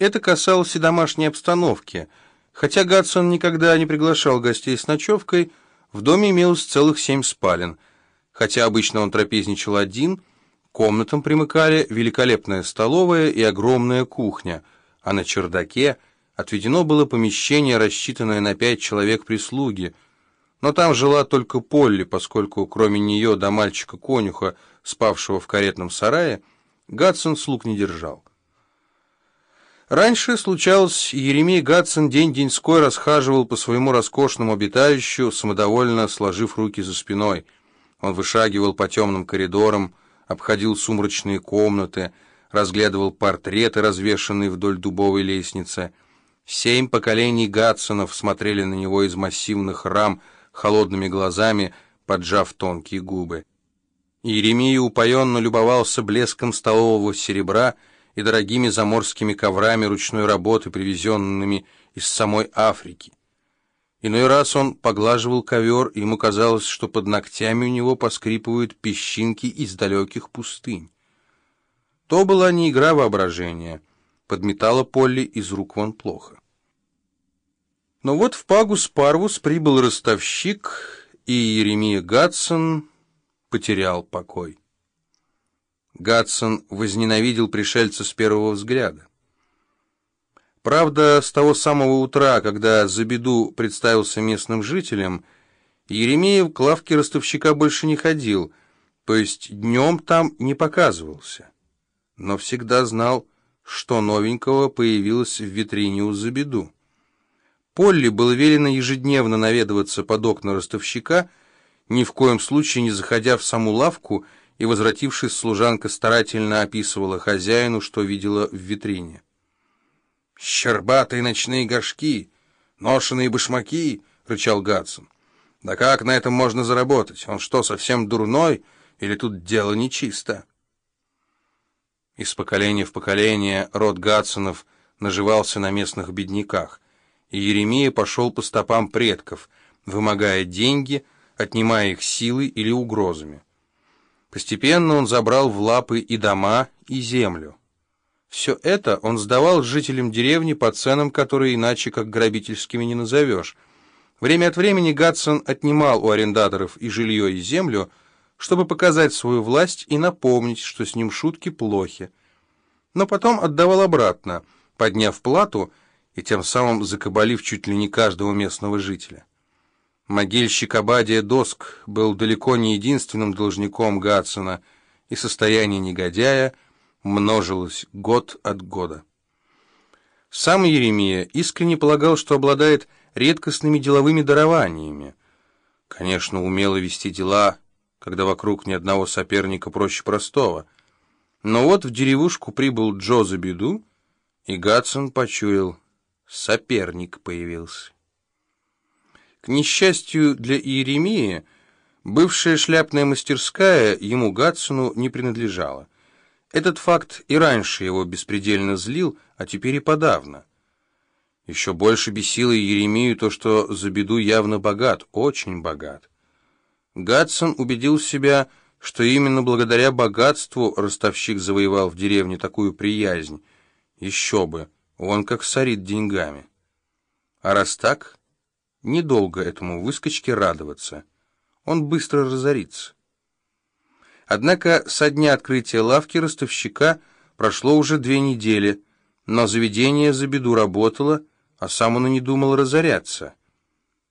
Это касалось и домашней обстановки. Хотя Гадсон никогда не приглашал гостей с ночевкой, в доме имелось целых 7 спален. Хотя обычно он трапезничал один, комнатам примыкали великолепная столовая и огромная кухня, а на чердаке отведено было помещение, рассчитанное на 5 человек прислуги. Но там жила только Полли, поскольку кроме нее до мальчика-конюха, спавшего в каретном сарае, Гадсон слуг не держал. Раньше случалось, Еремей Гадсон день-деньской расхаживал по своему роскошному обиталищу, самодовольно сложив руки за спиной. Он вышагивал по темным коридорам, обходил сумрачные комнаты, разглядывал портреты, развешанные вдоль дубовой лестницы. 7 поколений Гадсонов смотрели на него из массивных рам холодными глазами, поджав тонкие губы. Еремей упоенно любовался блеском столового серебра и дорогими заморскими коврами ручной работы, привезенными из самой Африки. Иной раз он поглаживал ковер, и ему казалось, что под ногтями у него поскрипывают песчинки из далеких пустынь. То была не игра воображения, подметала Полли из рук вон плохо. Но вот в Пагус Парвус прибыл ростовщик, и Еремия Гадсон потерял покой. Гадсон возненавидел пришельца с первого взгляда. Правда, с того самого утра, когда Забеду представился местным жителям, Еремеев к лавке ростовщика больше не ходил, то есть днем там не показывался, но всегда знал, что новенького появилось в витрине у Забеду. Полли было велено ежедневно наведываться под окна ростовщика, ни в коем случае не заходя в саму лавку, и, возвратившись, служанка старательно описывала хозяину, что видела в витрине. «Щербатые ночные горшки, ношеные башмаки!» — рычал Гадсон. «Да как на этом можно заработать? Он что, совсем дурной? Или тут дело нечисто?» Из поколения в поколение род Гадсонов наживался на местных бедняках, и Еремия пошел по стопам предков, вымогая деньги, отнимая их силой или угрозами. Постепенно он забрал в лапы и дома, и землю. Все это он сдавал жителям деревни по ценам, которые иначе как грабительскими не назовешь. Время от времени Гадсон отнимал у арендаторов и жилье, и землю, чтобы показать свою власть и напомнить, что с ним шутки плохи. Но потом отдавал обратно, подняв плату и тем самым закабалив чуть ли не каждого местного жителя. Могильщик Обадия Доск был далеко не единственным должником Гадсона, и состояние негодяя множилось год от года. Сам Еремия искренне полагал, что обладает редкостными деловыми дарованиями. Конечно, умело вести дела, когда вокруг ни одного соперника проще простого. Но вот в деревушку прибыл Джо Забеду, и Гадсон почуял, соперник появился. К несчастью для Иеремии, бывшая шляпная мастерская ему, Гадсону, не принадлежала. Этот факт и раньше его беспредельно злил, а теперь и подавно. Еще больше бесило Еремию то, что Забеду явно богат, очень богат. Гадсон убедил себя, что именно благодаря богатству ростовщик завоевал в деревне такую приязнь. Еще бы, он как сорит деньгами. А раз так, недолго этому выскочке радоваться. Он быстро разорится. Однако со дня открытия лавки ростовщика прошло уже 2 недели, но заведение Забеду работало, а сам он и не думал разоряться.